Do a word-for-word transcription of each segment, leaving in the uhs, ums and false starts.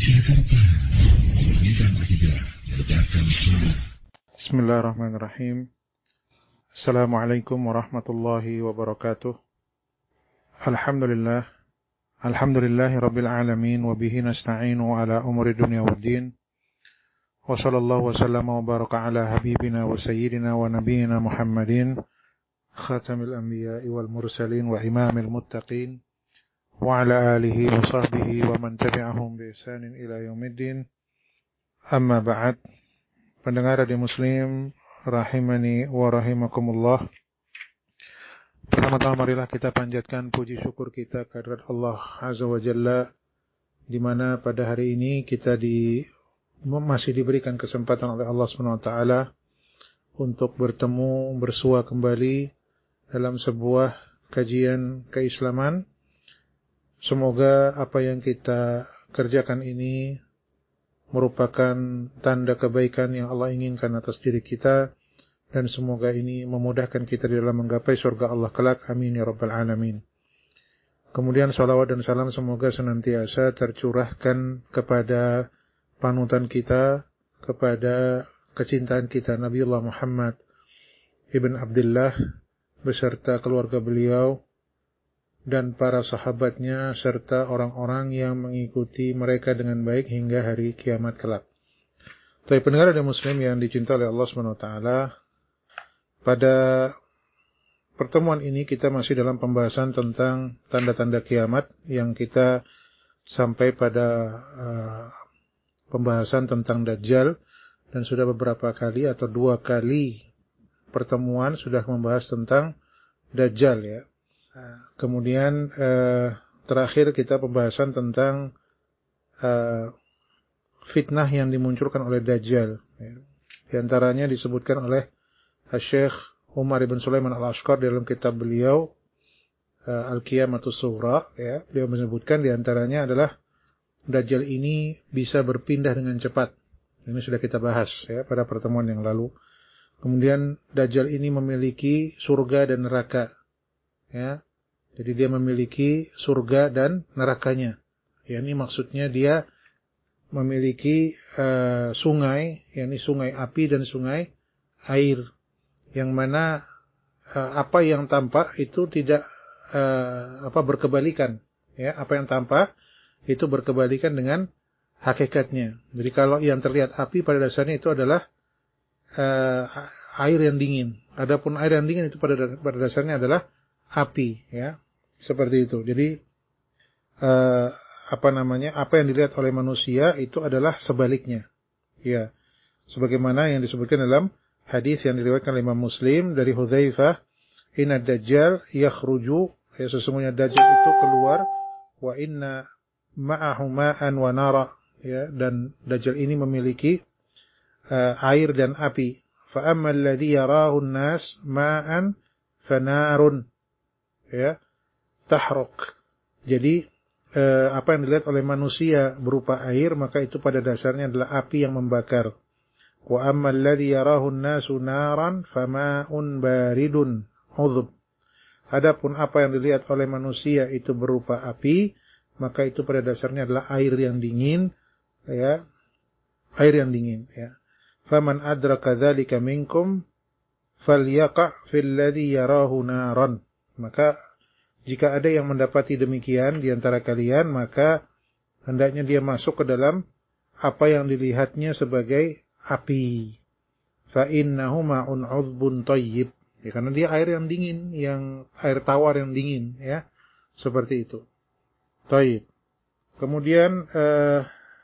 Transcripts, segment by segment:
Silakan paham, memurnikan akidah, menegakkan sunnah. Bismillahirrahmanirrahim. Assalamualaikum warahmatullahi wabarakatuh. Alhamdulillah. Alhamdulillahi rabbil alamin. Wabihi nasta'inu ala umuri dunia waddin. Wa sallallahu wa sallama wa baraka ala habibina wa sayyidina wa nabiyina Muhammadin, khatamil anbiya'i wal mursalin wa imamil muttaqin, wa ala alihi wa sahbihi wa man tabi'ahum bi ihsanin ila yaumiddin. Amma ba'd. Pendengar radio Muslim rahimani wa rahimakumullah. Pertama-tama marilah kita panjatkan puji syukur kita kehadirat Allah Azza wa Jalla, di mana pada hari ini kita di masih diberikan kesempatan oleh Allah Subhanahu wa taala untuk bertemu, bersua kembali dalam sebuah kajian keislaman. Semoga apa yang kita kerjakan ini merupakan tanda kebaikan yang Allah inginkan atas diri kita, dan semoga ini memudahkan kita di dalam menggapai surga Allah kelak. Amin ya rabbal alamin. Kemudian salawat dan salam semoga senantiasa tercurahkan kepada panutan kita, kepada kecintaan kita Nabiullah Muhammad ibn Abdullah beserta keluarga beliau dan para sahabatnya serta orang-orang yang mengikuti mereka dengan baik hingga hari kiamat kelak. Tapi pendengar dan muslim yang dicintai oleh Allah Subhanahu wa taala, pada pertemuan ini kita masih dalam pembahasan tentang tanda-tanda kiamat, yang kita sampai pada uh, pembahasan tentang Dajjal, dan sudah beberapa kali atau dua kali pertemuan sudah membahas tentang Dajjal ya. Kemudian eh, terakhir kita pembahasan tentang eh, fitnah yang dimunculkan oleh Dajjal. Di antaranya disebutkan oleh Syekh Umar ibn Sulaiman al-Ashqar dalam kitab beliau eh, Al-Qiyamatus Sughra. Ya, beliau menyebutkan di antaranya adalah Dajjal ini bisa berpindah dengan cepat. Ini sudah kita bahas ya pada pertemuan yang lalu. Kemudian Dajjal ini memiliki surga dan neraka. Ya, jadi dia memiliki surga dan nerakanya. Ya, ini maksudnya dia memiliki uh, sungai, yakni sungai api dan sungai air, yang mana uh, apa yang tampak itu tidak uh, apa berkebalikan. Ya, apa yang tampak itu berkebalikan dengan hakikatnya. Jadi kalau yang terlihat api pada dasarnya itu adalah uh, air yang dingin. Adapun air yang dingin itu pada pada dasarnya adalah api, ya, seperti itu. Jadi uh, apa namanya, apa yang dilihat oleh manusia itu adalah sebaliknya, ya, sebagaimana yang disebutkan dalam hadis yang diriwayatkan oleh Imam Muslim dari Hudzaifah, inna dajjal yakhruju, ya, sesungguhnya Dajjal itu keluar, wa inna ma'ahu ma'an wa nara, ya, dan Dajjal ini memiliki uh, air dan api. Fa amma alladhi yarahu an-nas ma'an fanarun, ya, tahruk. Jadi eh, apa yang dilihat oleh manusia berupa air, maka itu pada dasarnya adalah api yang membakar. Wa ammal ladzi yarahu an-nasu naran fama'un baridun udhub. Adapun apa yang dilihat oleh manusia itu berupa api, maka itu pada dasarnya adalah air yang dingin, ya, air yang dingin, ya. Faman adraka dzalika minkum falyaqa fil ladzi yarahu naran. Maka jika ada yang mendapati demikian di antara kalian, maka hendaknya dia masuk ke dalam apa yang dilihatnya sebagai api. Fa innahu ma'un 'udbun thayyib. Ya, karena dia air yang dingin, yang air tawar yang dingin, ya. Seperti itu. Thayyib. Kemudian eh,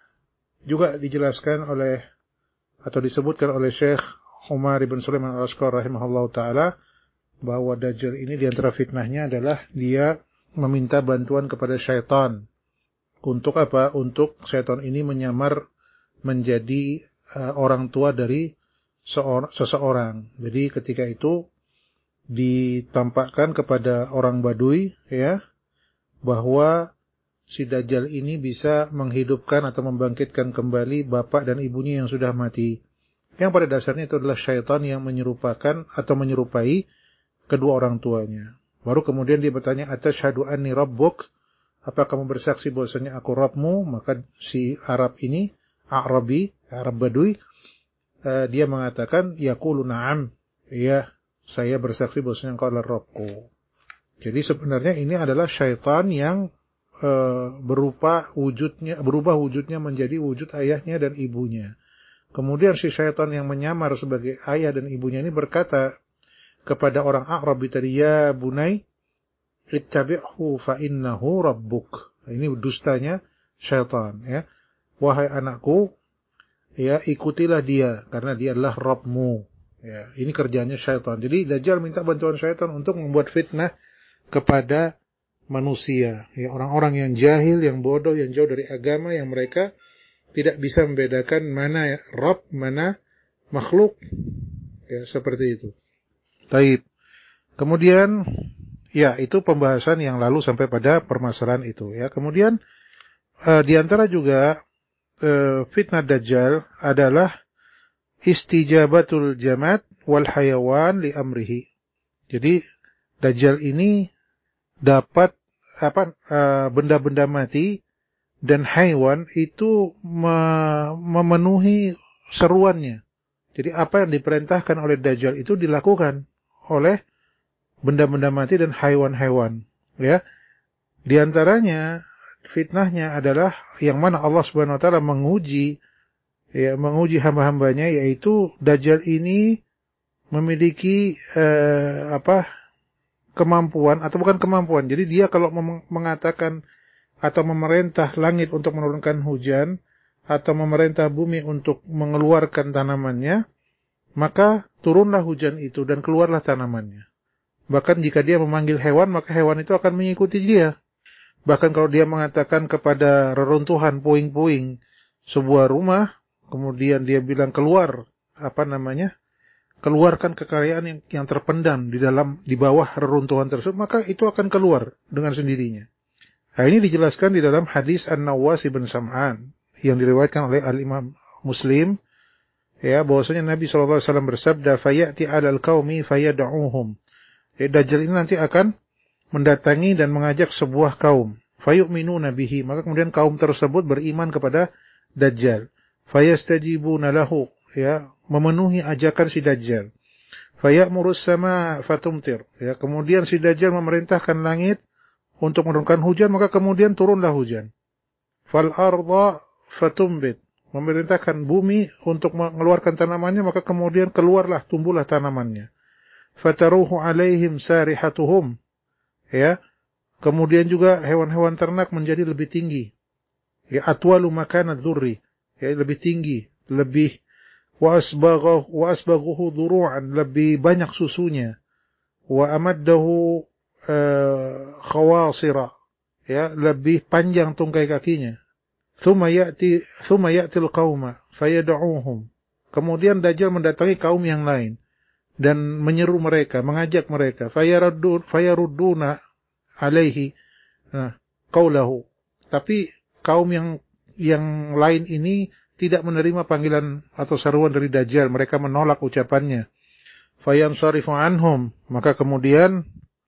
juga dijelaskan oleh atau disebutkan oleh Syekh Umar ibn Sulaiman al-Ashqar rahimahullahu taala bahwa Dajjal ini di antara fitnahnya adalah dia meminta bantuan kepada syaitan. Untuk apa? Untuk syaitan ini menyamar menjadi uh, orang tua dari seor- seseorang. Jadi ketika itu ditampakkan kepada orang Badui, ya, bahwa si Dajjal ini bisa menghidupkan atau membangkitkan kembali bapak dan ibunya yang sudah mati. Yang pada dasarnya itu adalah syaitan yang menyerupakan atau menyerupai kedua orang tuanya. Baru kemudian dia bertanya, "Atashhadu anni rabbuk?" apa kamu bersaksi bahwasanya aku Rabbmu? Maka si Arab ini, Arabi, Arab Badui, uh, dia mengatakan, yaqulu na'am, ya, saya bersaksi bahwasanya engkau adalah Rabbku. Jadi sebenarnya ini adalah syaitan yang uh, berupa wujudnya, berubah wujudnya menjadi wujud ayahnya dan ibunya. Kemudian si syaitan yang menyamar sebagai ayah dan ibunya ini berkata kepada orang Arabi tadi, ya bunai, ittabi'hu fa innahu rabbuk. Ini dustanya syaitan, ya. Wahai anakku, ya, ikutilah dia karena dia adalah Rabbmu. Ya, ini kerjanya syaitan. Jadi Dajjal minta bantuan syaitan untuk membuat fitnah kepada manusia, ya, orang-orang yang jahil, yang bodoh, yang jauh dari agama, yang mereka tidak bisa membedakan mana Rabb, mana makhluk. Ya, seperti itu. Taib. Kemudian, ya, itu pembahasan yang lalu sampai pada permasalahan itu, ya. Kemudian uh, di antara juga uh, fitnah Dajjal adalah istijabatul jamad wal hayawan li amrihi. Jadi Dajjal ini dapat apa uh, benda-benda mati dan hewan itu me- memenuhi seruannya. Jadi apa yang diperintahkan oleh Dajjal itu dilakukan oleh benda-benda mati dan hewan-hewan, ya. Di antaranya fitnahnya adalah yang mana Allah Subhanahu wa taala menguji, ya, menguji hamba-hambanya, yaitu Dajjal ini memiliki eh, apa kemampuan, atau bukan kemampuan. Jadi dia kalau mengatakan atau memerintah langit untuk menurunkan hujan, atau memerintah bumi untuk mengeluarkan tanamannya, maka turunlah hujan itu dan keluarlah tanamannya. Bahkan jika dia memanggil hewan, maka hewan itu akan mengikuti dia. Bahkan kalau dia mengatakan kepada reruntuhan puing-puing sebuah rumah, kemudian dia bilang keluar, apa namanya, keluarkan kekayaan yang, yang terpendam di dalam, di bawah reruntuhan tersebut, maka itu akan keluar dengan sendirinya. Nah, ini dijelaskan di dalam hadis An-Nawas bin Sam'an yang diriwayatkan oleh Al-Imam Muslim, ya, bahwasanya Nabi shallallahu alaihi wasallam bersabda, fayati 'alal qaumi fayad'uhum. Ya, Dajjal ini nanti akan mendatangi dan mengajak sebuah kaum, fayu'minuna bihi, maka kemudian kaum tersebut beriman kepada Dajjal, fayastajibuna lahu, ya, memenuhi ajakan si Dajjal, fayamurus sama fatumtir, ya, kemudian si Dajjal memerintahkan langit untuk menurunkan hujan, maka kemudian turunlah hujan, fal arda fatumbit, memerintahkan bumi untuk mengeluarkan tanamannya, maka kemudian keluarlah, tumbuhlah tanamannya, fataruhu alaihim sarihatuhum, ya, kemudian juga hewan-hewan ternak menjadi lebih tinggi, ya, atwalu makanad dzurri, ya, lebih tinggi, lebih wa asbaghu wa asbaghuhu dhuru'an, lebih banyak susunya, wa amaddahu uh, khawasira, ya, lebih panjang tungkai kakinya. Thumma ya'ti thumma ya'til qauma fayad'uhum, kemudian Dajjal mendatangi kaum yang lain dan menyeru mereka, mengajak mereka, fayaruddun fayarudduna alaihi, nah, qaulahu, tapi kaum yang yang lain ini tidak menerima panggilan atau seruan dari Dajjal, mereka menolak ucapannya. Fayansarifu anhum, maka kemudian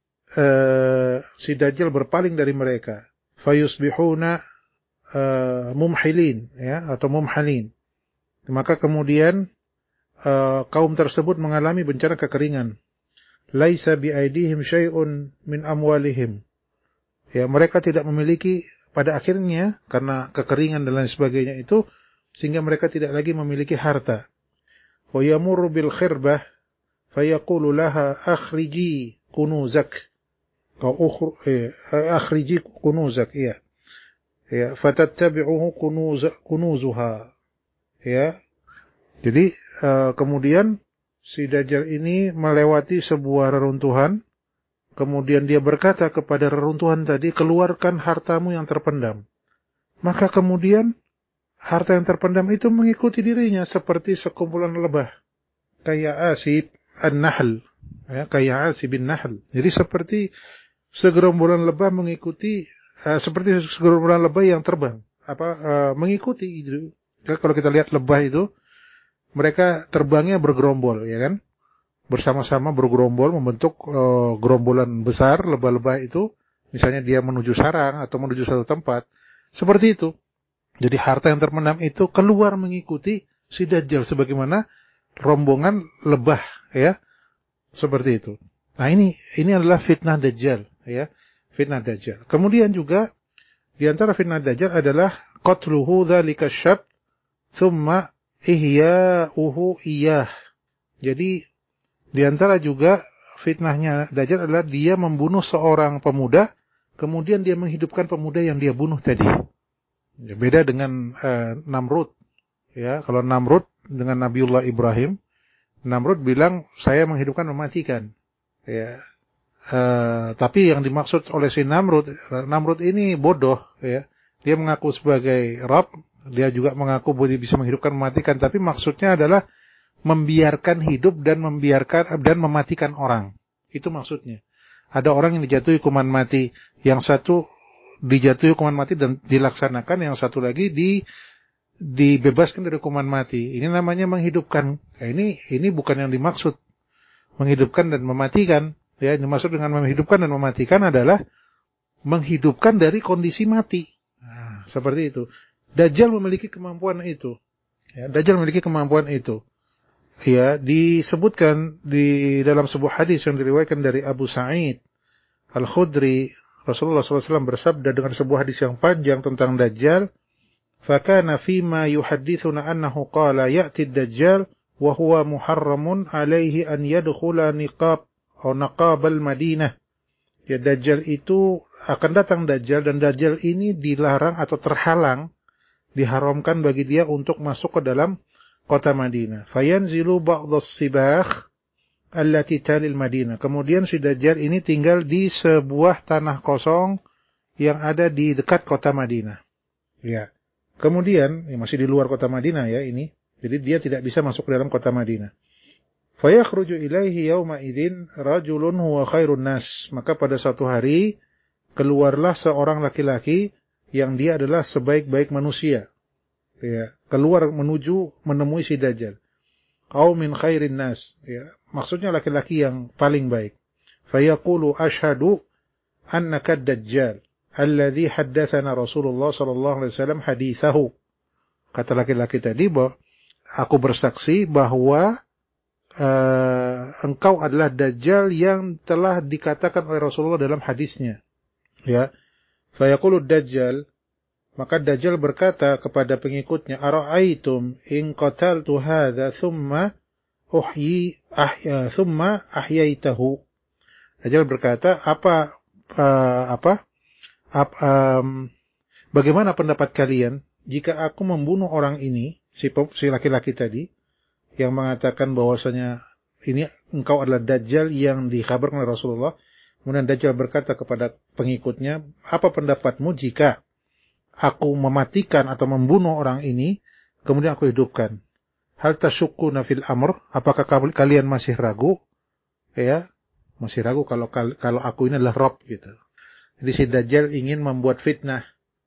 uh, si Dajjal berpaling dari mereka. Fayusbihuna uh, mumhilin, ya, atau mumhalin, maka kemudian uh, kaum tersebut mengalami bencana kekeringan. Laisa biaidihim syai'un min amwalihim, ya, mereka tidak memiliki pada akhirnya karena kekeringan dan lain sebagainya itu, sehingga mereka tidak lagi memiliki harta. Wa yamurru bil khirbah fayaqulu laha akhriji kunuzak, atau eh, akhriji kunuzak, ya, ya, fatattabi'uhu kunuz kunuzuha, ya. Jadi uh, kemudian si Dajjal ini melewati sebuah reruntuhan, kemudian dia berkata kepada reruntuhan tadi, keluarkan hartamu yang terpendam. Maka kemudian harta yang terpendam itu mengikuti dirinya seperti sekumpulan lebah, kayak asib an-nahl, ya, kayak asib bin-nahl. Jadi seperti segerombolan lebah mengikuti, uh, seperti segerombolan lebah yang terbang, apa uh, mengikuti itu. Kalau kita lihat lebah itu, mereka terbangnya bergerombol, ya kan? Bersama-sama bergerombol membentuk uh, gerombolan besar lebah-lebah itu misalnya dia menuju sarang atau menuju suatu tempat, seperti itu. Jadi harta yang terpendam itu keluar mengikuti si Dajjal sebagaimana rombongan lebah, ya, seperti itu. Nah ini ini adalah fitnah Dajjal, ya, fitnah Dajjal. Kemudian juga di antara fitnah Dajjal adalah qatluhu dzalika syab thumma ihya'uhu iyah. Jadi di antara juga fitnahnya Dajjal adalah dia membunuh seorang pemuda, kemudian dia menghidupkan pemuda yang dia bunuh tadi. Ya, beda dengan uh, Namrud. Ya, kalau Namrud dengan Nabiullah Ibrahim, Namrud bilang saya menghidupkan mematikan. Ya, uh, tapi yang dimaksud oleh si Namrud, Namrud ini bodoh. Ya, dia mengaku sebagai Rabb, dia juga mengaku bahwa dia bisa menghidupkan mematikan, tapi maksudnya adalah membiarkan hidup dan membiarkan dan mematikan orang. Itu maksudnya. Ada orang yang dijatuhi hukuman mati, yang satu dijatuhi hukuman mati dan dilaksanakan, yang satu lagi di dibebaskan dari hukuman mati. Ini namanya menghidupkan. Nah, ini ini bukan yang dimaksud menghidupkan dan mematikan. Ya, yang dimaksud dengan menghidupkan dan mematikan adalah menghidupkan dari kondisi mati. Nah, seperti itu. Dajjal memiliki kemampuan itu. Ya, Dajjal memiliki kemampuan itu. Ya, disebutkan di dalam sebuah hadis yang diriwayatkan dari Abu Sa'id Al-Khudri, Rasulullah shallallahu alaihi wasallam bersabda dengan sebuah hadis yang panjang tentang Dajjal, "Fakana fima yuhaddithuna annahu qala ya'ti ad-Dajjal wa huwa muharramun alaihi an yadkhula niqab atau naqabal Madinah." Ya, Dajjal itu akan datang Dajjal, dan Dajjal ini dilarang atau terhalang, diharamkan bagi dia untuk masuk ke dalam kota Madinah. Fayanzilu ba'dhas sibakh allati talil Madinah. Kemudian si Dajjal ini tinggal di sebuah tanah kosong yang ada di dekat kota Madinah. Ya. Kemudian, ya masih di luar kota Madinah ya ini. Jadi dia tidak bisa masuk ke dalam kota Madinah. Fayakhruju ilaihi yauma idzin rajulun huwa khairun nas. Maka pada suatu hari keluarlah seorang laki-laki yang dia adalah sebaik-baik manusia. Ya, keluar menuju menemui si Dajjal. Au min khairin nas, ya, maksudnya laki-laki yang paling baik. Fayaqulu asyhadu annaka ad-Dajjal alladhi haddatsana Rasulullah sallallahu alaihi wasallam hadithahu. Kata laki-laki tadi bahwa aku bersaksi bahwa uh, engkau adalah Dajjal yang telah dikatakan oleh Rasulullah dalam hadisnya. Ya. Fayaqulu ad-Dajjal, maka Dajjal berkata kepada pengikutnya, "Ara'aitum in qataltu hadza thumma uhyi ahya thumma ahyaitahu." Dajjal berkata, "Apa uh, apa ap, um, bagaimana pendapat kalian jika aku membunuh orang ini, si si laki-laki tadi yang mengatakan bahwasanya ini engkau adalah Dajjal yang dikabarkan oleh Rasulullah?" Kemudian Dajjal berkata kepada pengikutnya, "Apa pendapatmu jika aku mematikan atau membunuh orang ini, kemudian aku hidupkan? Hal tashukkuna fil amr? Apakah kalian masih ragu?" Ya, masih ragu kalau kalau aku ini adalah Rabb gitu. Jadi si Dajjal ingin membuat fitnah,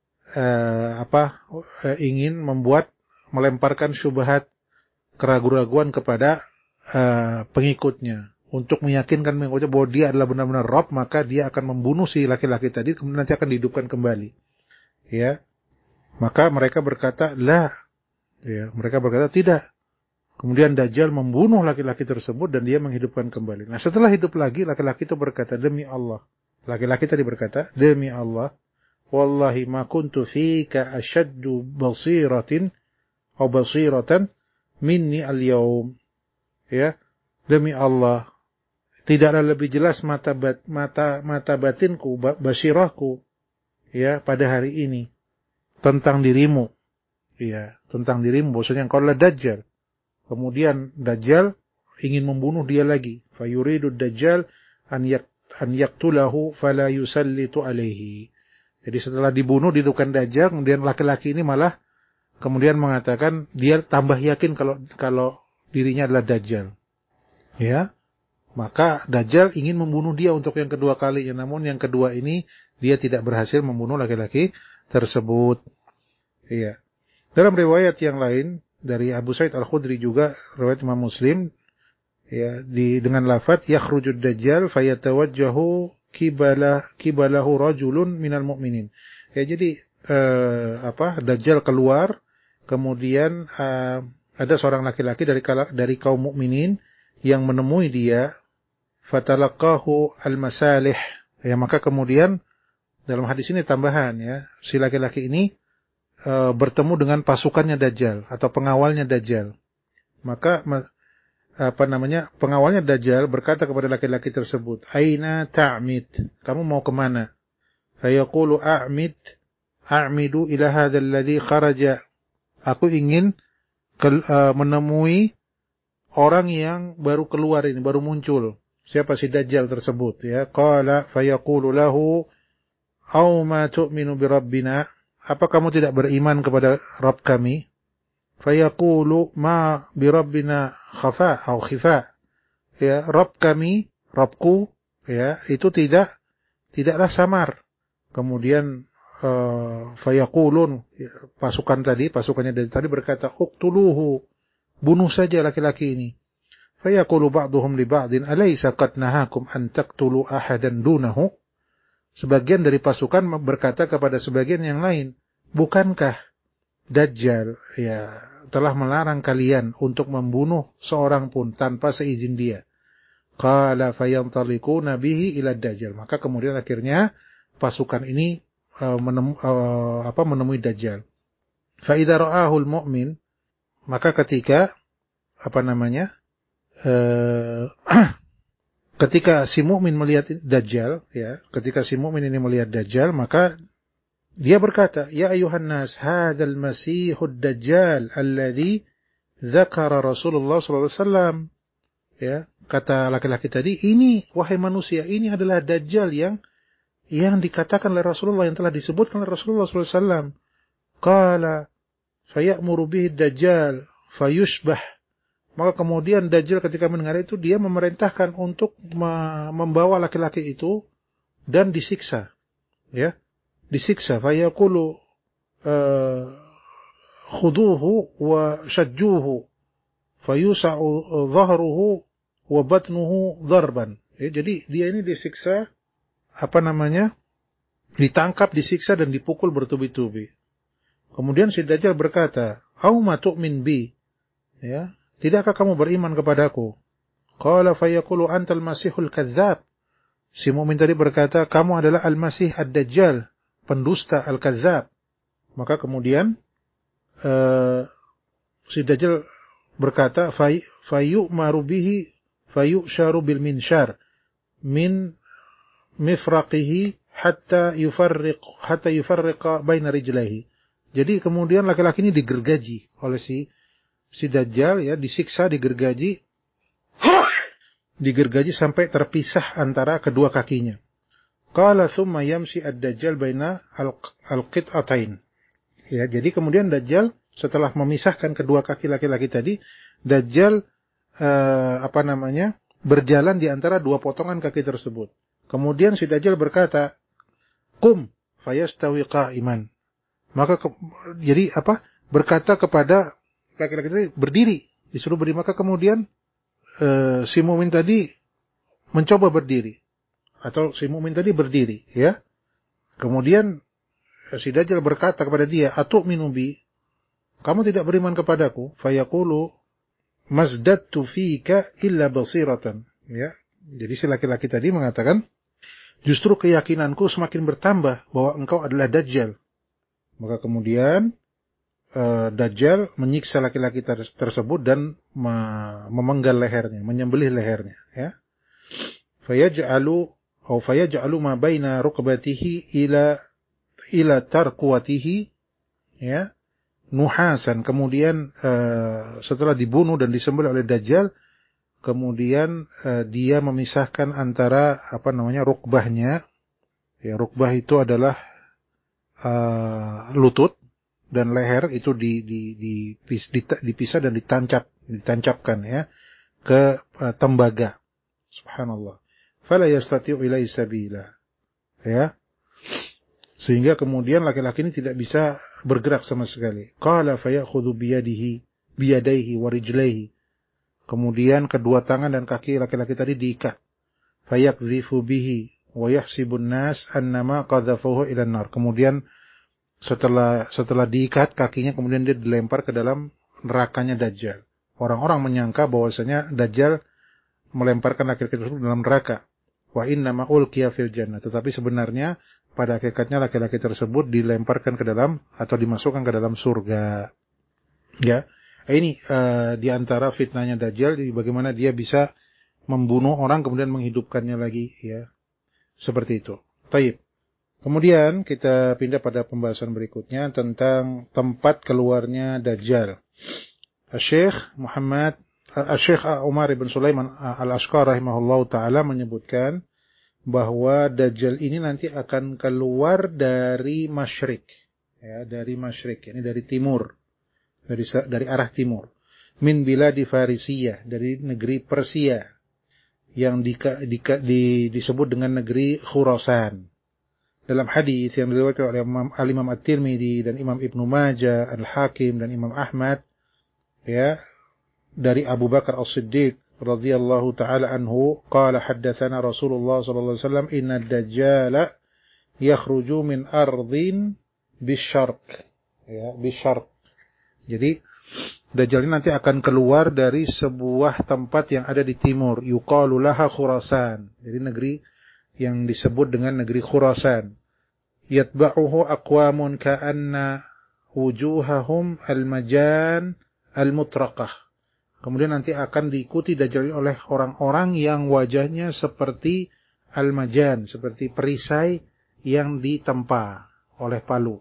uh, apa? Uh, ingin membuat melemparkan syubhat, keraguan-raguan kepada uh, pengikutnya untuk meyakinkan pengikutnya bahwa dia adalah benar-benar Rabb, maka dia akan membunuh si laki-laki tadi, kemudian nanti akan dihidupkan kembali. Ya, maka mereka berkata, "La." Ya, mereka berkata, "Tidak." Kemudian Dajjal membunuh laki-laki tersebut dan dia menghidupkan kembali. Nah, setelah hidup lagi, laki-laki itu berkata, "Demi Allah." Laki-laki tadi berkata, "Demi Allah, wallahi ma kuntu fika ashaddu basiratin atau basiratan minni al-yawm." Ya, demi Allah, tidaklah lebih jelas mata bat, mata mata batinku, basirahku, ya, pada hari ini tentang dirimu, ya, tentang dirimu, maksudnya engkau adalah Dajjal. Kemudian Dajjal ingin membunuh dia lagi. Fayuridu Dajjal an yak an yaqtulahu fala yusallitu alaihi. Jadi setelah dibunuh, dihidupkan Dajjal, kemudian laki-laki ini malah kemudian mengatakan dia tambah yakin kalau kalau dirinya adalah Dajjal. Ya. Maka Dajjal ingin membunuh dia untuk yang kedua kalinya, namun yang kedua ini dia tidak berhasil membunuh laki-laki tersebut. Iya. Dalam riwayat yang lain dari Abu Sa'id Al-Khudri juga, riwayat Imam Muslim, ya, di dengan lafaz yakhrujud Dajjal fayatawajjahu kibala kibalahu rajulun minal mu'minin. Ya, jadi eh, apa? Dajjal keluar, kemudian eh, ada seorang laki-laki dari dari kaum mukminin yang menemui dia, fatalaqahu al-masalih. Ya, maka kemudian dalam hadis ini tambahan ya, si laki-laki ini e, bertemu dengan pasukannya Dajjal atau pengawalnya Dajjal. Maka apa namanya? Pengawalnya Dajjal berkata kepada laki-laki tersebut, "Aina ta'mid? Kamu mau kemana?" Fayaqulu a'mid a'midu ila hadzal ladzi kharaja. Aku ingin ke, e, menemui orang yang baru keluar ini, baru muncul. Siapa si Dajjal tersebut ya? Qala fayaqulu lahu aw ma tu'minu bi rabbina? Apa kamu tidak beriman kepada Rabb kami? Fayaqulu ma bi rabbina khafa atau khifa. Ya, Rabb kami, Rabbku ya, itu tidak tidaklah samar. Kemudian uh, fayaqulun, ya, pasukan tadi, pasukannya dari tadi berkata, uqtuluhu, bunuh saja laki-laki ini. Fayaqulu ba'duhum li ba'din alaysa qad nahakum an taqtulu ahadan dunahu? Sebagian dari pasukan berkata kepada sebagian yang lain, bukankah Dajjal ya telah melarang kalian untuk membunuh seorang pun tanpa seizin dia? Qala fayantaliquna bihi ila Dajjal. Maka kemudian akhirnya pasukan ini uh, menem, uh, apa, menemui Dajjal. Fa idza ra'ahu al-mu'min, maka ketika apa namanya? Uh, Ketika si mukmin melihat Dajjal, ya, ketika si mukmin ini melihat Dajjal, maka dia berkata, "Ya ayuhan nas, hadzal masihud dajjal alladzi dzakara Rasulullah sallallahu alaihi wasallam." Ya, kata laki-laki tadi, "Ini wahai manusia, ini adalah Dajjal yang yang dikatakan oleh Rasulullah, yang telah disebutkan oleh Rasulullah sallallahu alaihi wasallam." Qala fayamuru bihi Dajjal fayushbah. Maka kemudian Dajjal ketika mendengar itu, dia memerintahkan untuk membawa laki-laki itu dan disiksa. Ya, disiksa. Fayaqulu uh, khuduhu wa shajjuhu fayusa'u dhahruhu wa batnuhu dharban. Ya, jadi dia ini disiksa, apa namanya? Ditangkap, disiksa dan dipukul bertubi-tubi. Kemudian si Dajjal berkata, "Au ma tu'min bi?" Ya, tidakkah kamu beriman kepadaku? Qala fayaqulu antal masihul kadzdzab. Si mukmin tadi berkata, kamu adalah al-masih ad-dajjal, pendusta al-kadzdzab. Maka kemudian uh, si Dajjal berkata, fayu'maru bihi fayu'sharu bil minshar min mifraqihi hatta yufarriq hatta yufarriqa baina rijlaihi. Jadi kemudian laki-laki ini digergaji oleh si Si Dajjal, ya, disiksa, digergaji, digergaji sampai terpisah antara kedua kakinya. Qala thumma yamshi ad-Dajjal baina al-qit'atain. Ya, jadi kemudian Dajjal setelah memisahkan kedua kaki laki-laki tadi, Dajjal uh, apa namanya? berjalan di antara dua potongan kaki tersebut. Kemudian si Dajjal berkata, "Qum fayastawi qa'iman." Maka ke, jadi apa? Berkata kepada laki-laki tadi, berdiri, disuruh berdiri. Maka kemudian e, si mukmin tadi mencoba berdiri, atau si mukmin tadi berdiri, ya. Kemudian si Dajjal berkata kepada dia, "Atu'minu bi?" Kamu tidak beriman kepadaku? Fayaqulu mazdattu fika illa basiratan. Ya. Jadi si laki-laki tadi mengatakan, justru keyakinanku semakin bertambah bahwa engkau adalah Dajjal. Maka kemudian Uh, Dajjal menyiksa laki-laki ter- tersebut dan ma- memenggal lehernya, menyembelih lehernya, ya. Fayaj'alu atau fayaj'alu ma baina rukbatihi ila ila tarquwatihi, ya, nuhasan. Kemudian uh, setelah dibunuh dan disembelih oleh Dajjal, kemudian uh, dia memisahkan antara apa namanya rukbahnya, ya, rukbah itu adalah uh, lutut, dan leher itu di, di, di, di, dipisah dan ditancap, ditancapkan, ya, ke uh, tembaga. Subhanallah. Fala yastati'u ilaihi sabila. Ya. Sehingga kemudian laki-laki ini tidak bisa bergerak sama sekali. Qala fayakhudhu biyadihi biyadaihi wa rijlaihi. Kemudian kedua tangan dan kaki laki-laki tadi diikat. Fayakzifu bihi wa yahsibun nas annama qadhafuhu ila an-nar. Kemudian setelah setelah diikat kakinya, kemudian dia dilempar ke dalam nerakanya Dajjal. Orang-orang menyangka bahwasanya Dajjal melemparkan laki-laki tersebut dalam neraka. Wa innama ulqiya fil jannah. Tetapi sebenarnya pada hakikatnya laki-laki tersebut dilemparkan ke dalam atau dimasukkan ke dalam surga. Ya. Ini uh, di antara fitnahnya Dajjal, bagaimana dia bisa membunuh orang kemudian menghidupkannya lagi, ya. Seperti itu. Taib. Kemudian kita pindah pada pembahasan berikutnya tentang tempat keluarnya Dajjal. Syekh Muhammad Syekh Umar ibn Sulaiman Al-Ashqar rahimahullahu taala menyebutkan bahwa Dajjal ini nanti akan keluar dari masyrik, ya, dari masyrik, ini dari timur. Dari dari arah timur. Min biladi Farisiyah, dari negeri Persia yang di, di, di, disebut dengan negeri Khurasan. Dalam hadis yang diriwayatkan oleh Imam Al-Imam At-Tirmidzi dan Imam Ibnu Majah, Al-Hakim dan Imam Ahmad, ya, dari Abu Bakar As-Siddiq radhiyallahu taala anhu, qala haddatsana Rasulullah sallallahu alaihi wasallam inna ad-dajjala yakhruju min ardhin bisyarq, ya, bisyarq. Jadi Dajjal ini nanti akan keluar dari sebuah tempat yang ada di timur, yuqalu laha Khurasan. Jadi negeri yang disebut dengan negeri Khurasan. Yatba'uhu aqwamun ka'anna wujuhahum al-majan al-mutraqah. Kemudian nanti akan diikuti Dajjal oleh orang-orang yang wajahnya seperti al-majan, seperti perisai yang ditempa oleh palu.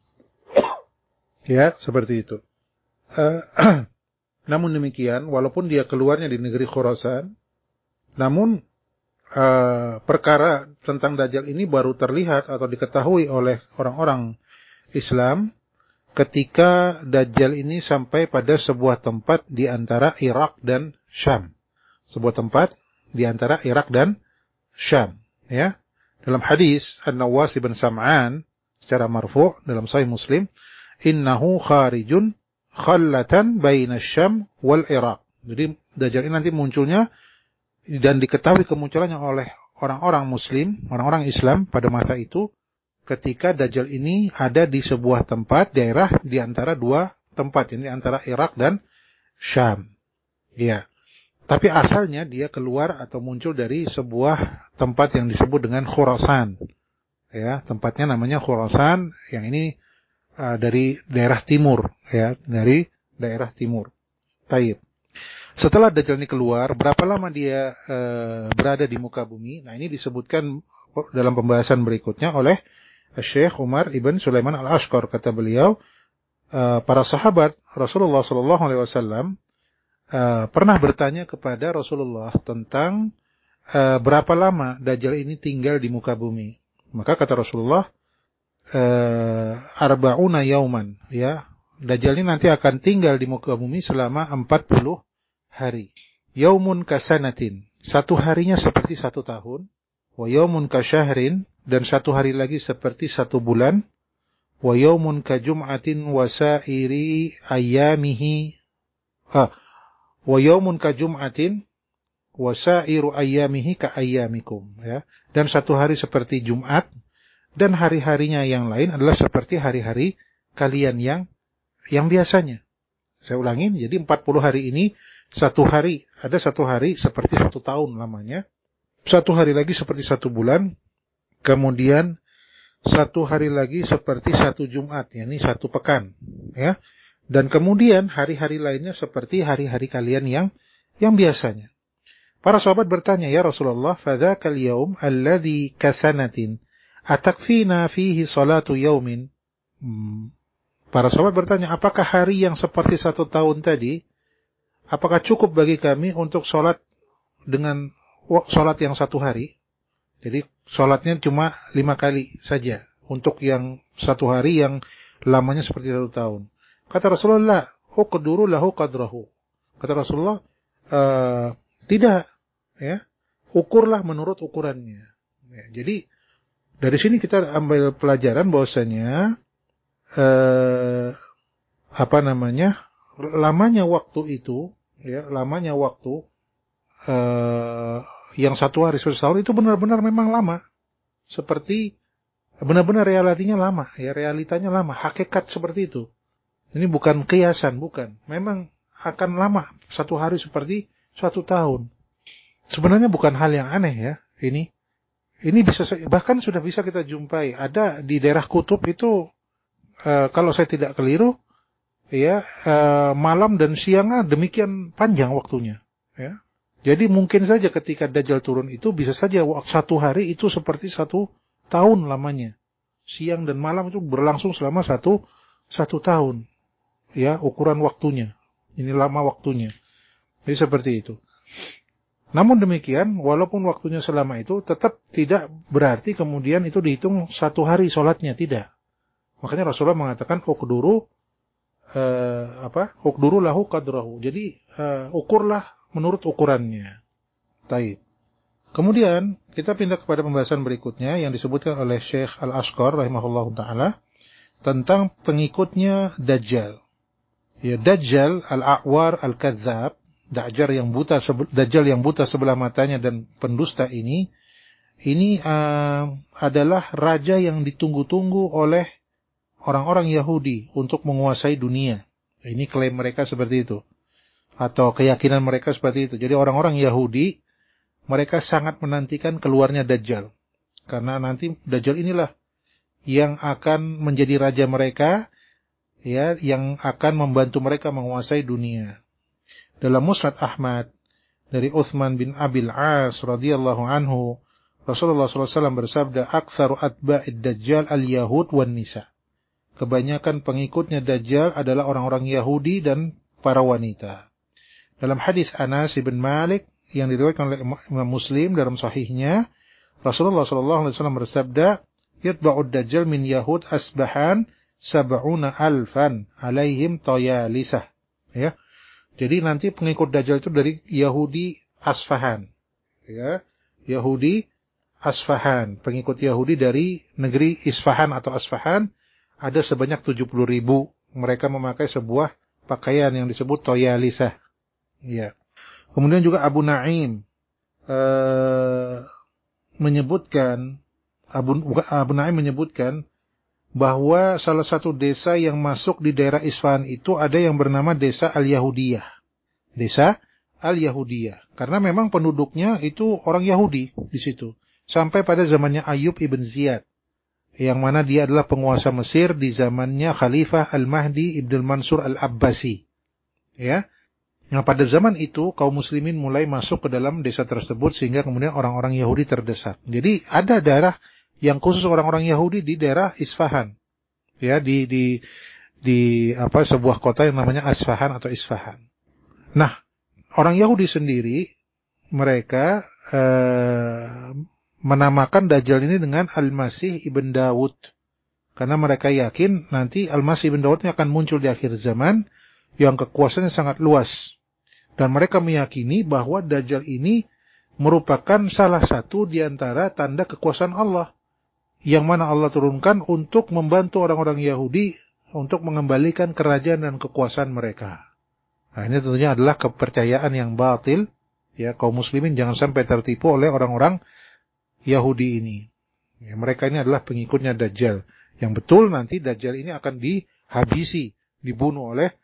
Ya, seperti itu. Uh, namun demikian, walaupun dia keluarnya di negeri Khurasan, namun uh, perkara tentang Dajjal ini baru terlihat atau diketahui oleh orang-orang Islam ketika Dajjal ini sampai pada sebuah tempat di antara Irak dan Syam. Sebuah tempat di antara Irak dan Syam, ya. Dalam hadis An-Nawas bin Sam'an secara marfu' dalam Sahih Muslim, innahu kharijun khallatan baina Syam wal Iraq. Jadi Dajjal ini nanti munculnya dan diketahui kemunculannya oleh orang-orang Muslim, orang-orang Islam pada masa itu ketika Dajjal ini ada di sebuah tempat daerah di antara dua tempat, ini antara Irak dan Syam. Ya. Tapi asalnya dia keluar atau muncul dari sebuah tempat yang disebut dengan Khurasan. Ya, tempatnya namanya Khurasan, yang ini Uh, dari daerah timur, ya, dari daerah timur. Taib. Setelah Dajjal ini keluar, berapa lama dia uh, berada di muka bumi? Nah, ini disebutkan dalam pembahasan berikutnya oleh Syekh Umar ibn Sulaiman Al-Ashqar. Kata beliau, uh, para sahabat Rasulullah sallallahu alaihi wasallam uh, pernah bertanya kepada Rasulullah tentang uh, berapa lama Dajjal ini tinggal di muka bumi. Maka kata Rasulullah, Uh, arba'una yauman, ya. Dajjal ini nanti akan tinggal di muka bumi selama empat puluh hari. Yaumun kasanatin, satu harinya seperti satu tahun. Wa yaumun kasyahrin, dan satu hari lagi seperti satu bulan. Wa yaumun kajum'atin wasairi ayyamihi. Ah, wa yaumun kajum'atin wasairu ayyamihi ka ayyamikum, ya. Dan satu hari seperti Jumat, dan hari-harinya yang lain adalah seperti hari-hari kalian yang yang biasanya. Saya ulangin, jadi empat puluh hari ini, satu hari, ada satu hari seperti satu tahun lamanya, satu hari lagi seperti satu bulan, kemudian satu hari lagi seperti satu Jumat, yakni satu pekan, ya. Dan kemudian hari-hari lainnya seperti hari-hari kalian yang yang biasanya. Para sahabat bertanya, ya Rasulullah, fadzakal yaum alladzi kasanatin atakfina fihi salatu yaumin. Hmm. Para sahabat bertanya, apakah hari yang seperti satu tahun tadi, apakah cukup bagi kami untuk sholat dengan sholat yang satu hari? Jadi sholatnya cuma lima kali saja untuk yang satu hari yang lamanya seperti satu tahun. Kata Rasulullah, uqduru lahu qadrahu. Kata Rasulullah, e, tidak, ya, ukurlah menurut ukurannya. Ya, jadi dari sini kita ambil pelajaran bahwasanya eh, apa namanya lamanya waktu itu, ya, lamanya waktu eh, yang satu hari setahun itu benar-benar memang lama, seperti benar-benar realitinya lama, ya realitanya lama, hakikat seperti itu. Ini bukan kiasan, bukan. Memang akan lama, satu hari seperti satu tahun. Sebenarnya bukan hal yang aneh ya, ini. Ini bisa, bahkan sudah bisa kita jumpai. Ada di daerah kutub itu, uh, kalau saya tidak keliru, ya uh, malam dan siangnya demikian panjang waktunya. Ya. Jadi mungkin saja ketika Dajjal turun itu, bisa saja satu hari itu seperti satu tahun lamanya. Siang dan malam itu berlangsung selama satu, satu tahun. Ya, ukuran waktunya. Ini lama waktunya. Jadi seperti itu. Namun demikian, walaupun waktunya selama itu, tetap tidak berarti kemudian itu dihitung satu hari sholatnya, tidak. Makanya Rasulullah mengatakan, Uqduru, eh, apa? Uqduru lahu qadrahu. Jadi, eh, ukurlah menurut ukurannya. Taib. Kemudian, kita pindah kepada pembahasan berikutnya, yang disebutkan oleh Syekh Al-Ashqar, rahimahullah ta'ala, tentang pengikutnya Dajjal. Ya, Dajjal, Al-A'war, Al-Kadzab, Dajjal yang buta, Dajjal yang buta sebelah matanya dan pendusta ini, ini uh, adalah raja yang ditunggu-tunggu oleh orang-orang Yahudi untuk menguasai dunia. Ini klaim mereka seperti itu, atau keyakinan mereka seperti itu. Jadi orang-orang Yahudi, mereka sangat menantikan keluarnya Dajjal, karena nanti Dajjal inilah yang akan menjadi raja mereka, ya, yang akan membantu mereka menguasai dunia. Dalam Musnad Ahmad dari Uthman bin Abil As radhiyallahu anhu, Rasulullah sallallahu alaihi wasallam bersabda, "Aktsaru atba'id Dajjal al-Yahud wan nisa." Kebanyakan pengikutnya Dajjal adalah orang-orang Yahudi dan para wanita. Dalam hadis Anas bin Malik yang diriwayatkan oleh Imam Muslim dalam sahihnya, Rasulullah sallallahu alaihi wasallam bersabda, "Yatba'ud Dajjal min Yahud Asbahan sab'una alfan alaihim tayalisah." Ya. Jadi nanti pengikut Dajjal itu dari Yahudi Asfahan. Ya, Yahudi Asfahan, pengikut Yahudi dari negeri Isfahan atau Asfahan, ada sebanyak tujuh puluh ribu. Mereka memakai sebuah pakaian yang disebut toyalisah. Ya. Kemudian juga Abu Naim uh, menyebutkan, Abu, Abu Naim menyebutkan bahwa salah satu desa yang masuk di daerah Isfahan itu ada yang bernama desa Al-Yahudiyah. Desa Al-Yahudiyah. Karena memang penduduknya itu orang Yahudi di situ. Sampai pada zamannya Ayyub ibn Ziyad, yang mana dia adalah penguasa Mesir di zamannya Khalifah Al-Mahdi ibn Mansur Al-Abbasi. Ya. Nah, pada zaman itu kaum muslimin mulai masuk ke dalam desa tersebut sehingga kemudian orang-orang Yahudi terdesak. Jadi ada daerah yang khusus orang-orang Yahudi di daerah Isfahan, ya, di di di apa sebuah kota yang namanya Asfahan atau Isfahan. Nah, orang Yahudi sendiri mereka eh, menamakan Dajjal ini dengan Al-Masih ibn Dawud, karena mereka yakin nanti Al-Masih ibn Dawud ini akan muncul di akhir zaman yang kekuasaannya sangat luas, dan mereka meyakini bahwa Dajjal ini merupakan salah satu di antara tanda kekuasaan Allah, yang mana Allah turunkan untuk membantu orang-orang Yahudi untuk mengembalikan kerajaan dan kekuasaan mereka. Nah, ini tentunya adalah kepercayaan yang batil. Ya, kaum muslimin jangan sampai tertipu oleh orang-orang Yahudi ini. Ya, mereka ini adalah pengikutnya Dajjal. Yang betul nanti Dajjal ini akan dihabisi, dibunuh oleh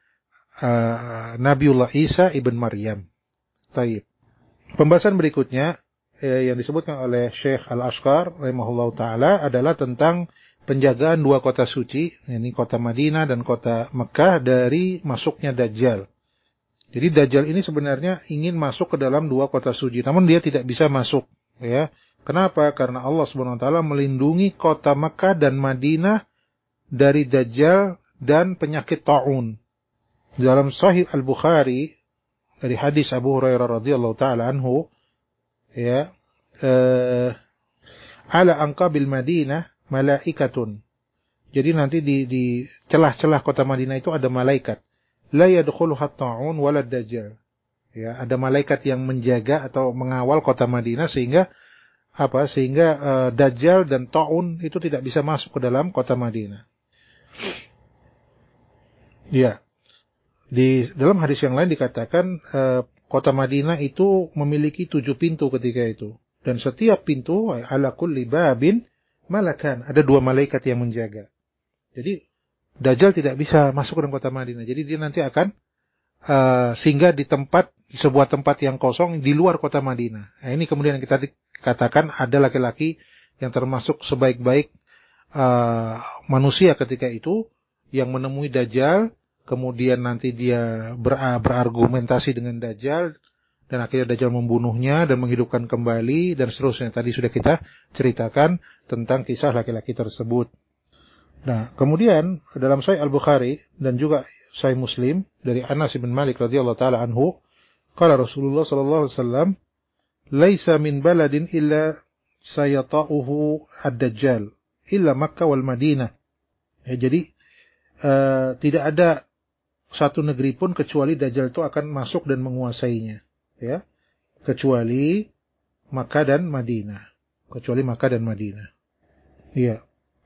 uh, Nabiullah Isa ibn Maryam. Taib. Pembahasan berikutnya yang disebutkan oleh Syekh Al-Ashqar rahimahullah ta'ala adalah tentang penjagaan dua kota suci, ini kota Madinah dan kota Mekah, dari masuknya Dajjal. Jadi Dajjal ini sebenarnya ingin masuk ke dalam dua kota suci, namun dia tidak bisa masuk. Ya, kenapa? Karena Allah subhanahu wa taala melindungi kota Mekah dan Madinah dari Dajjal dan penyakit ta'un. Dalam Sahih Al-Bukhari dari hadis Abu Hurairah radhiyallahu ta'ala anhu, ya, eh, ala anqabil Madinah malaikatun. Jadi nanti di di celah-celah kota Madinah itu ada malaikat. La yadkhuluha at-ta'un wala ad-dajjal. Ya, ada malaikat yang menjaga atau mengawal kota Madinah sehingga apa? Sehingga uh, Dajjal dan ta'un itu tidak bisa masuk ke dalam kota Madinah. Ya. Di dalam hadis yang lain dikatakan uh, kota Madinah itu memiliki tujuh pintu ketika itu. Dan setiap pintu, ala kulli babin malakan, ada dua malaikat yang menjaga. Jadi Dajjal tidak bisa masuk ke dalam kota Madinah. Jadi dia nanti akan uh, singgah di tempat, di sebuah tempat yang kosong di luar kota Madinah. Nah, ini kemudian yang kita katakan ada laki-laki yang termasuk sebaik-baik uh, manusia ketika itu yang menemui Dajjal, kemudian nanti dia ber, berargumentasi dengan Dajjal dan akhirnya Dajjal membunuhnya dan menghidupkan kembali dan seterusnya. Tadi sudah kita ceritakan tentang kisah laki-laki tersebut. Nah, kemudian dalam Sahih Al-Bukhari dan juga Sahih Muslim dari Anas bin Malik radhiyallahu taala anhu, qala Rasulullah sallallahu alaihi wasallam, "Laisa min baladin illa sayata'uhu ad-dajjal, illa Makkah wal Madinah." Ya, jadi uh, tidak ada satu negeri pun kecuali Dajjal itu akan masuk dan menguasainya, ya. Kecuali Makkah dan Madinah. Kecuali Makkah dan Madinah. Iya.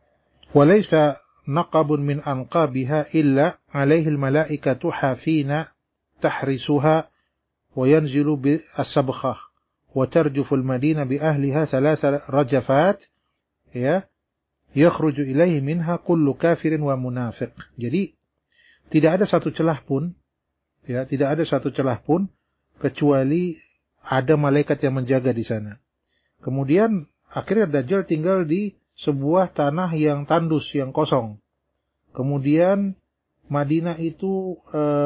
Walaysa naqabun min anqabiha illa alaihi al-malaikatu hafina tahrisuha wa yanzilu bi as-sabkhah wa tarjufu al-madinah bi ahliha thalatha rajafat, ya, yakhruju ilaihi minha kullu kafirin wa munafiq. Jadi tidak ada satu celah pun, ya, tidak ada satu celah pun kecuali ada malaikat yang menjaga di sana. Kemudian akhirnya Dajjal tinggal di sebuah tanah yang tandus, yang kosong. Kemudian Madinah itu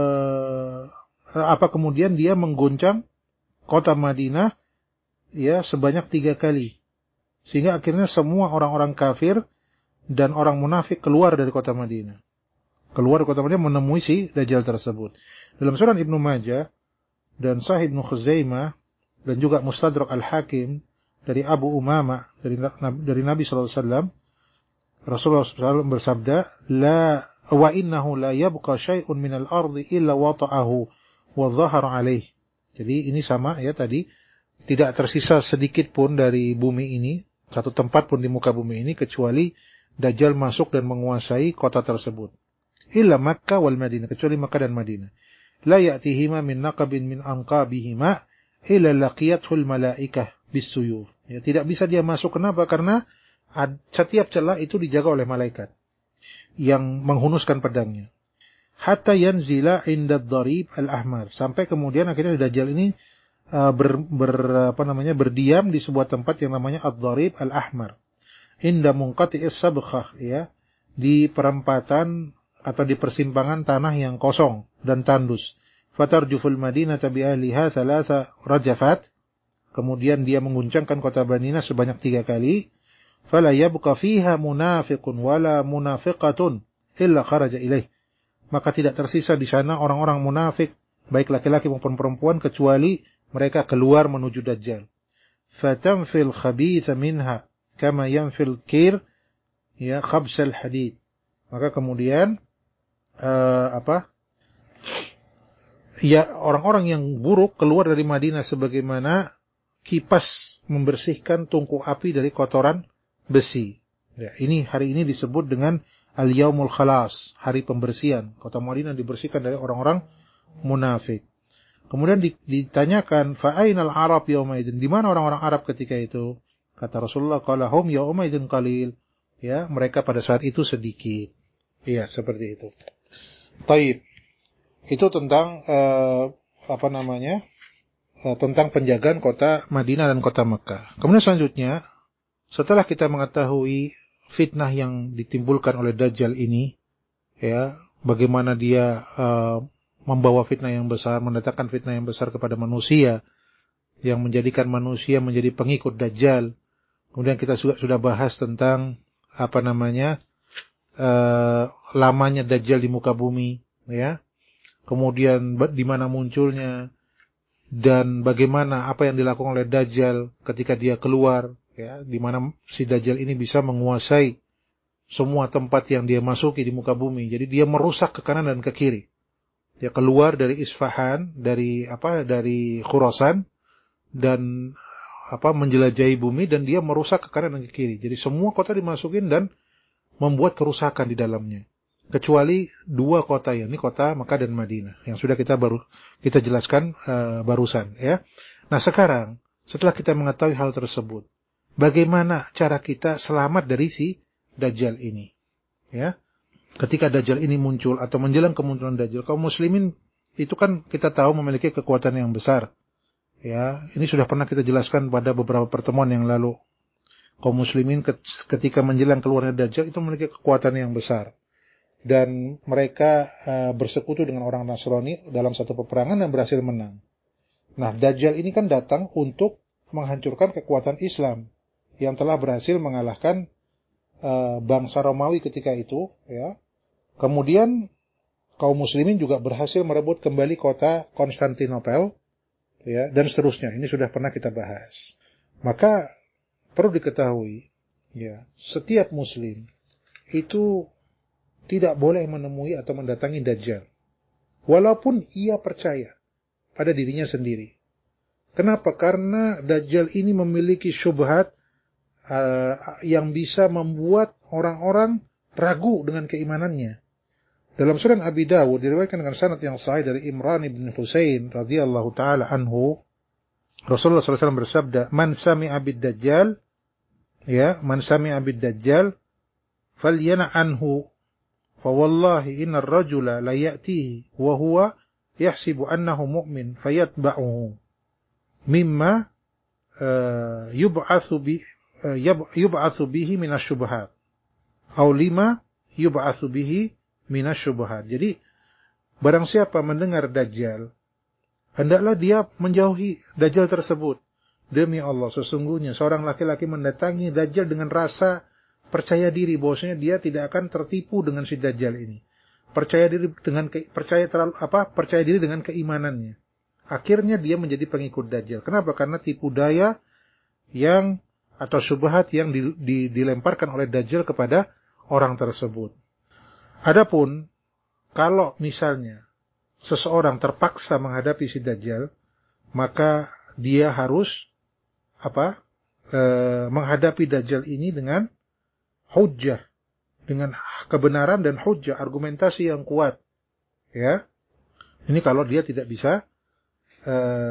eh, apa kemudian dia mengguncang kota Madinah, ya, sebanyak tiga kali. Sehingga akhirnya semua orang-orang kafir dan orang munafik keluar dari kota Madinah. Keluar dari kota Madinah menemui si Dajjal tersebut. Dalam Sunan Ibnu Majah dan Sahih Ibnu Khuzaimah dan juga Mustadrak Al-Hakim dari Abu Umama dari dari Nabi sallallahu alaihi wasallam, Rasulullah sallallahu alaihi wasallam bersabda, la wa innahu la yabqa syai'un minal ardi illa wata'ahu wa dhahara alaihi. Jadi ini sama, ya, tadi tidak tersisa sedikit pun dari bumi ini, satu tempat pun di muka bumi ini kecuali Dajjal masuk dan menguasai kota tersebut. Illa Makkah wal Madinah, kecuali Makkah dan Madinah. La ya'tihima min naqabin min anqabihima illa laqiyathul malaikah bisuyuf. Ya, tidak bisa dia masuk. Kenapa? Karena setiap celah itu dijaga oleh malaikat yang menghunuskan pedangnya. Hatta yanzila inda ad-darib al-ahmar. Sampai kemudian akhirnya Dajjal ini uh, ber, ber, apa namanya, berdiam di sebuah tempat yang namanya ad-darib al-ahmar. Inda munqati'is sabkhah, ya, di perempatan atau di persimpangan tanah yang kosong dan tandus. Fatarjuful madinata bi ahliha thalatha rajafat. Kemudian dia mengguncangkan kota Madinah sebanyak tiga kali. Fala yabqa fiha munafiqun wala munafiqatun illa kharaja ilaih. Maka tidak tersisa di sana orang-orang munafik, baik laki-laki maupun perempuan, kecuali mereka keluar menuju Dajjal. Fatamfil khabitha minha kama yanfil kir, ya, khabsal hadid. Maka kemudian uh, apa? Ya, orang-orang yang buruk keluar dari Madinah sebagaimana kipas membersihkan tungku api dari kotoran besi. Ya, ini hari ini disebut dengan Al-Yaumul Khalas, hari pembersihan. Kota Madinah dibersihkan dari orang-orang munafik. Kemudian ditanyakan, fa'ainal Arab yaumaidin? Di mana orang-orang Arab ketika itu? Kata Rasulullah, qala hum yaumaidin qalil. Ya, mereka pada saat itu sedikit. Iya, seperti itu. Taib. Itu tentang uh, apa namanya? Tentang penjagaan kota Madinah dan kota Mekah. Kemudian selanjutnya, setelah kita mengetahui fitnah yang ditimbulkan oleh Dajjal ini, ya, bagaimana dia uh, membawa fitnah yang besar, mendatangkan fitnah yang besar kepada manusia, yang menjadikan manusia menjadi pengikut Dajjal. Kemudian kita juga sudah bahas tentang apa namanya uh, lamanya Dajjal di muka bumi, ya. Kemudian di mana munculnya dan bagaimana apa yang dilakukan oleh Dajjal ketika dia keluar, ya, di mana si Dajjal ini bisa menguasai semua tempat yang dia masuki di muka bumi. Jadi dia merusak ke kanan dan ke kiri. Dia keluar dari Isfahan, dari apa, dari Khurasan, dan apa, menjelajahi bumi, dan dia merusak ke kanan dan ke kiri. Jadi semua kota dimasukin dan membuat kerusakan di dalamnya. Kecuali dua kota, ya, ini kota Makkah dan Madinah, yang sudah kita baru kita jelaskan uh, barusan, ya. Nah, sekarang setelah kita mengetahui hal tersebut, bagaimana cara kita selamat dari si Dajjal ini. Ya, ketika Dajjal ini muncul atau menjelang kemunculan Dajjal, kaum muslimin itu kan kita tahu memiliki kekuatan yang besar. Ya, ini sudah pernah kita jelaskan pada beberapa pertemuan yang lalu. Kaum muslimin ketika menjelang keluarnya Dajjal itu memiliki kekuatan yang besar. Dan mereka uh, bersekutu dengan orang Nasrani dalam satu peperangan dan berhasil menang. Nah, Dajjal ini kan datang untuk menghancurkan kekuatan Islam yang telah berhasil mengalahkan uh, bangsa Romawi ketika itu, ya. Kemudian kaum muslimin juga berhasil merebut kembali kota Konstantinopel, ya, dan seterusnya. Ini sudah pernah kita bahas. Maka perlu diketahui, ya, setiap muslim itu tidak boleh menemui atau mendatangi Dajjal, walaupun ia percaya pada dirinya sendiri. Kenapa? Karena Dajjal ini memiliki syubhat uh, yang bisa membuat orang-orang ragu dengan keimanannya. Dalam Sunan Abi Dawud diriwayatkan dengan sanad yang sahih dari Imran bin Husain radhiyallahu taala anhu, Rasulullah sallallahu alaihi wasallam bersabda, "Man sami'a bid-Dajjal, ya, man sami'a bid-Dajjal falyana anhu, fa wallahi innar rajula la ya'tihi wa huwa yahsibu annahu mu'min fayatba'uhu mimma uh, yub'atsu bi uh, yub'atsu bihi minasyubhat aw lima yub'atsu bihi minasyubhat." Jadi barang siapa mendengar Dajjal, hendaklah dia menjauhi Dajjal tersebut. Demi Allah, sesungguhnya seorang laki-laki mendatangi Dajjal dengan rasa percaya diri bahwasanya dia tidak akan tertipu dengan si Dajjal ini. Percaya diri dengan ke, percaya terlalu apa? Percaya diri dengan keimanannya. Akhirnya dia menjadi pengikut Dajjal. Kenapa? Karena tipu daya yang atau syubhat yang di, di, dilemparkan oleh Dajjal kepada orang tersebut. Adapun kalau misalnya seseorang terpaksa menghadapi si Dajjal, maka dia harus apa? E, menghadapi Dajjal ini dengan hujjah, dengan kebenaran dan hujjah, argumentasi yang kuat. Ya. Ini kalau dia tidak bisa e,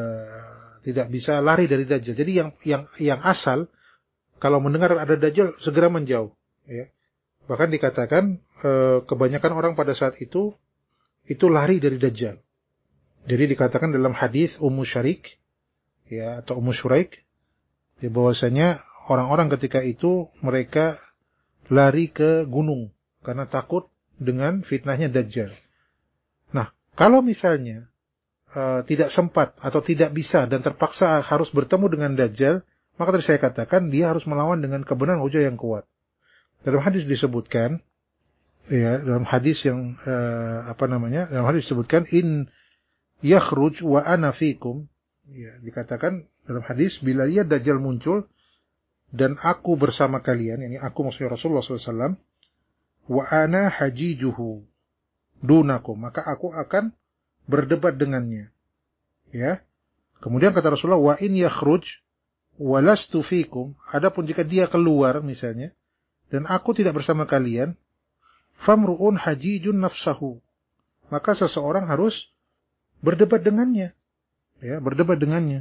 tidak bisa lari dari Dajjal. Jadi yang yang yang asal kalau mendengar ada Dajjal segera menjauh, ya. Bahkan dikatakan e, kebanyakan orang pada saat itu itu lari dari Dajjal. Jadi dikatakan dalam hadis Ummu Syarik, ya, atau Ummu Syuraik, ya, bahwasanya orang-orang ketika itu mereka lari ke gunung karena takut dengan fitnahnya Dajjal. Nah, kalau misalnya uh, tidak sempat atau tidak bisa dan terpaksa harus bertemu dengan Dajjal, maka tadi saya katakan dia harus melawan dengan kebenaran hujah yang kuat. Dalam hadis disebutkan, ya, dalam hadis yang uh, apa namanya? Dalam hadis disebutkan in yakhruj wa ana fikum, ya, dikatakan dalam hadis bila ia Dajjal muncul dan aku bersama kalian, ini aku maksudnya Rasulullah sallallahu alaihi wasallam, wa ana hajijuhu dunakum, maka aku akan berdebat dengannya. Ya. Kemudian kata Rasulullah, wa in yakhruj wa lastu fikum, adapun jika dia keluar misalnya dan aku tidak bersama kalian, famru'un hajijun nafsahu, maka seseorang harus berdebat dengannya. Ya, berdebat dengannya.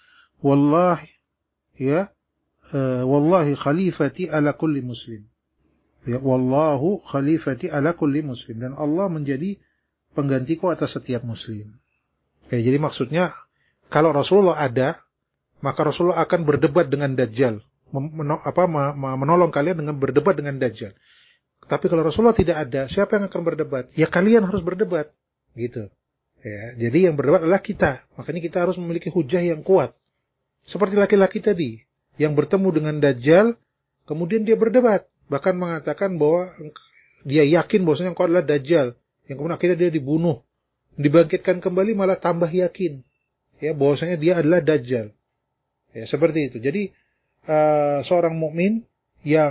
Wallahi, ya, Uh, wallahi khalifati ala kulli muslim. Ya, wallahu khalifati ala kulli muslim, dan Allah menjadi penggantiku atas setiap muslim. Ya, jadi maksudnya kalau Rasulullah ada, maka Rasulullah akan berdebat dengan Dajjal, men- apa menolong kalian dengan berdebat dengan Dajjal. Tapi kalau Rasulullah tidak ada, siapa yang akan berdebat? Ya kalian harus berdebat, gitu. Ya, jadi yang berdebat adalah kita. Makanya kita harus memiliki hujah yang kuat. Seperti laki-laki tadi yang bertemu dengan Dajjal, kemudian dia berdebat, bahkan mengatakan bahwa dia yakin bahwasanya engkau adalah Dajjal, yang kemudian akhirnya dia dibunuh, dibangkitkan kembali malah tambah yakin, ya, bahwasanya dia adalah Dajjal. Ya, seperti itu. Jadi uh, seorang mukmin yang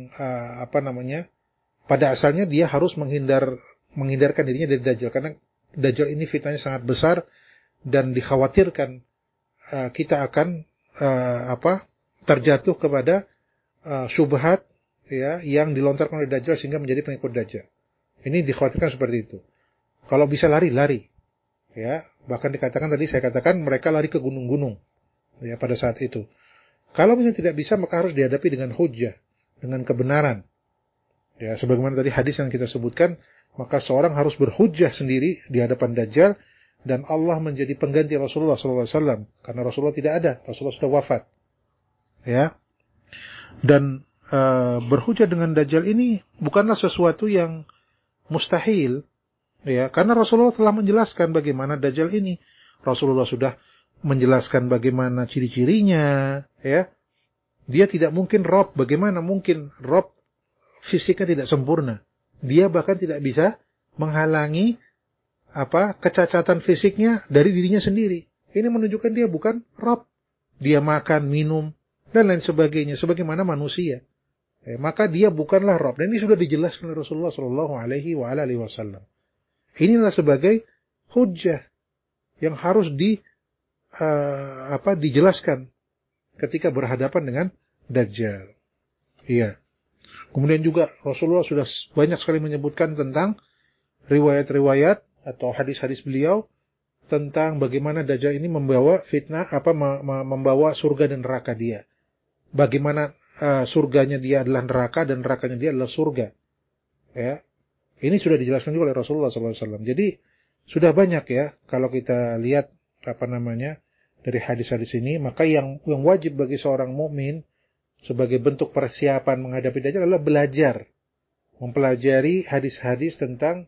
uh, apa namanya, pada asalnya dia harus menghindar menghindarkan dirinya dari Dajjal, karena Dajjal ini fitnahnya sangat besar dan dikhawatirkan uh, kita akan uh, apa terjatuh kepada uh, syubhat, ya, yang dilontarkan oleh Dajjal sehingga menjadi pengikut Dajjal. Ini dikhawatirkan seperti itu. Kalau bisa lari, lari. Ya, bahkan dikatakan tadi saya katakan mereka lari ke gunung-gunung, ya, pada saat itu. Kalau misalnya tidak bisa, maka harus dihadapi dengan hujjah, dengan kebenaran. Ya, sebagaimana tadi hadis yang kita sebutkan, maka seorang harus berhujjah sendiri di hadapan Dajjal, dan Allah menjadi pengganti Rasulullah shallallahu alaihi wasallam, karena Rasulullah tidak ada, Rasulullah sudah wafat. Ya, dan e, berhujjah dengan Dajjal ini bukanlah sesuatu yang mustahil, ya, karena Rasulullah telah menjelaskan bagaimana Dajjal ini. Rasulullah sudah menjelaskan bagaimana ciri-cirinya, ya. Dia tidak mungkin Rob, bagaimana mungkin Rob fisiknya tidak sempurna. Dia bahkan tidak bisa menghalangi apa kecacatan fisiknya dari dirinya sendiri. Ini menunjukkan dia bukan Rob. Dia makan, minum, dan lain sebagainya, sebagaimana manusia. Eh, maka dia bukanlah Rob. Dan ini sudah dijelaskan oleh Rasulullah Shallallahu Alaihi Wasallam. Inilah sebagai hujjah yang harus di uh, apa dijelaskan ketika berhadapan dengan Dajjal. Iya. Kemudian juga Rasulullah sudah banyak sekali menyebutkan tentang riwayat-riwayat atau hadis-hadis beliau tentang bagaimana Dajjal ini membawa fitnah, apa membawa surga dan neraka dia. Bagaimana uh, surganya dia adalah neraka dan nerakanya dia adalah surga. Ya. Ini sudah dijelaskan juga oleh Rasulullah shallallahu alaihi wasallam. Jadi sudah banyak ya kalau kita lihat apa namanya dari hadis-hadis ini, maka yang yang wajib bagi seorang mukmin sebagai bentuk persiapan menghadapi Dajjal adalah belajar, mempelajari hadis-hadis tentang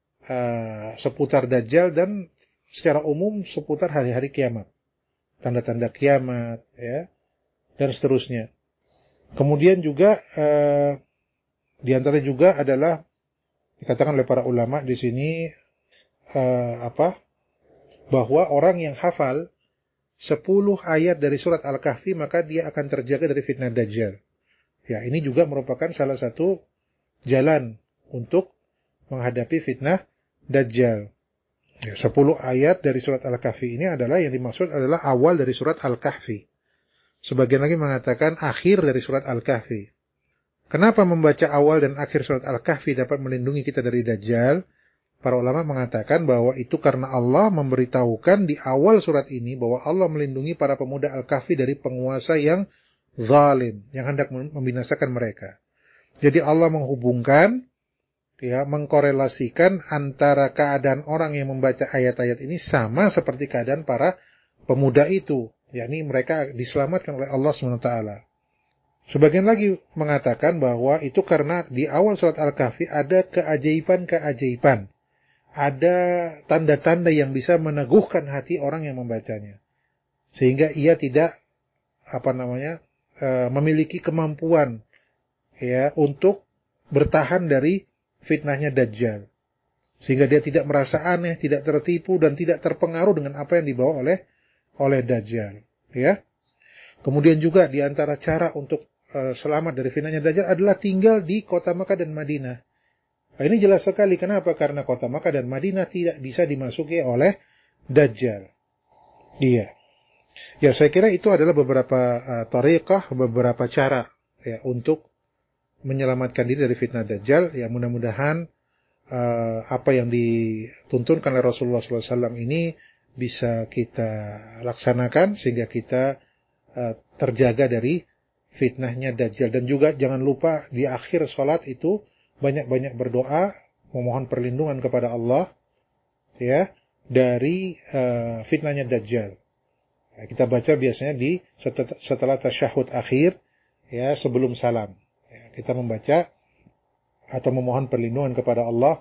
uh, seputar Dajjal dan secara umum seputar hari-hari kiamat, tanda-tanda kiamat, ya, dan seterusnya. Kemudian juga uh, di antara juga adalah dikatakan oleh para ulama di sini uh, apa bahwa orang yang hafal sepuluh ayat dari surat Al-Kahfi, maka dia akan terjaga dari fitnah Dajjal. Ya, ini juga merupakan salah satu jalan untuk menghadapi fitnah Dajjal. Ya, sepuluh ayat dari surat Al-Kahfi ini adalah yang dimaksud adalah awal dari surat Al-Kahfi. Sebagian lagi mengatakan akhir dari surat Al-Kahfi. Kenapa membaca awal dan akhir surat Al-Kahfi dapat melindungi kita dari Dajjal? Para ulama mengatakan bahwa itu karena Allah memberitahukan di awal surat ini bahwa Allah melindungi para pemuda Al-Kahfi dari penguasa yang zalim, yang hendak membinasakan mereka. Jadi Allah menghubungkan, ya, mengkorelasikan antara keadaan orang yang membaca ayat-ayat ini sama seperti keadaan para pemuda itu, yakni mereka diselamatkan oleh Allah subhanahu wa taala. Sebagian lagi mengatakan bahwa itu karena di awal surat Al-Kahfi ada keajaiban-keajaiban. Ada tanda-tanda yang bisa meneguhkan hati orang yang membacanya. Sehingga ia tidak apa namanya e, memiliki kemampuan, ya, untuk bertahan dari fitnahnya Dajjal. Sehingga dia tidak merasa aneh, tidak tertipu dan tidak terpengaruh dengan apa yang dibawa oleh oleh Dajjal, ya. Kemudian juga di antara cara untuk e, selamat dari fitnahnya Dajjal adalah tinggal di kota Makkah dan Madinah. Nah, ini jelas sekali. Kenapa? Karena kota Makkah dan Madinah tidak bisa dimasuki oleh Dajjal. Iya. Ya, saya kira itu adalah beberapa uh, tariqah, beberapa cara, ya, untuk menyelamatkan diri dari fitnah Dajjal. Ya, mudah-mudahan uh, apa yang dituntunkan oleh Rasulullah shallallahu alaihi wasallam ini bisa kita laksanakan sehingga kita uh, terjaga dari fitnahnya Dajjal. Dan juga jangan lupa di akhir sholat itu banyak-banyak berdoa, memohon perlindungan kepada Allah, ya, dari uh, fitnahnya Dajjal. Ya, kita baca biasanya di setelah, setelah tasyahud akhir, ya, sebelum salam. Ya, kita membaca atau memohon perlindungan kepada Allah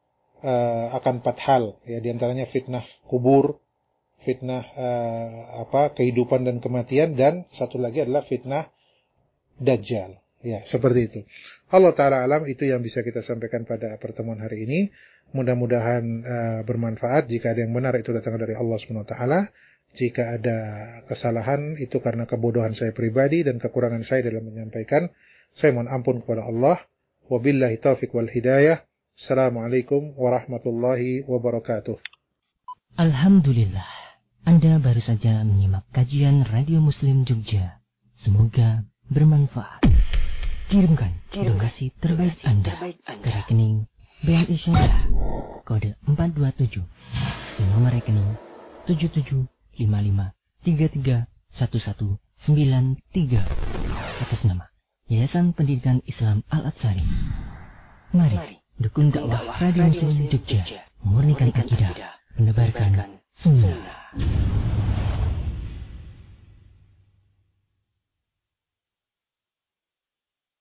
uh, akan empat hal, ya, di antaranya fitnah kubur, fitnah uh, apa kehidupan dan kematian, dan satu lagi adalah fitnah Dajjal. Ya, seperti itu. Allah Ta'ala alam, itu yang bisa kita sampaikan pada pertemuan hari ini. Mudah-mudahan uh, bermanfaat. Jika ada yang benar, itu datang dari Allah subhanahu wa taala. Jika ada kesalahan, itu karena kebodohan saya pribadi dan kekurangan saya dalam menyampaikan. Saya mohon ampun kepada Allah. Wabillahi taufiq wal hidayah. Assalamualaikum warahmatullahi wabarakatuh. Alhamdulillah. Anda baru saja menyimak kajian Radio Muslim Jogja. Semoga bermanfaat. Kirimkan donasi terbaik Anda ke rekening B N I Syariah kode empat dua tujuh ke nomor rekening tujuh tujuh lima lima tiga tiga satu satu sembilan tiga atas nama Yayasan Pendidikan Islam Al-Atsari. Mari dukung dakwah Radio Muslim Jogja, memurnikan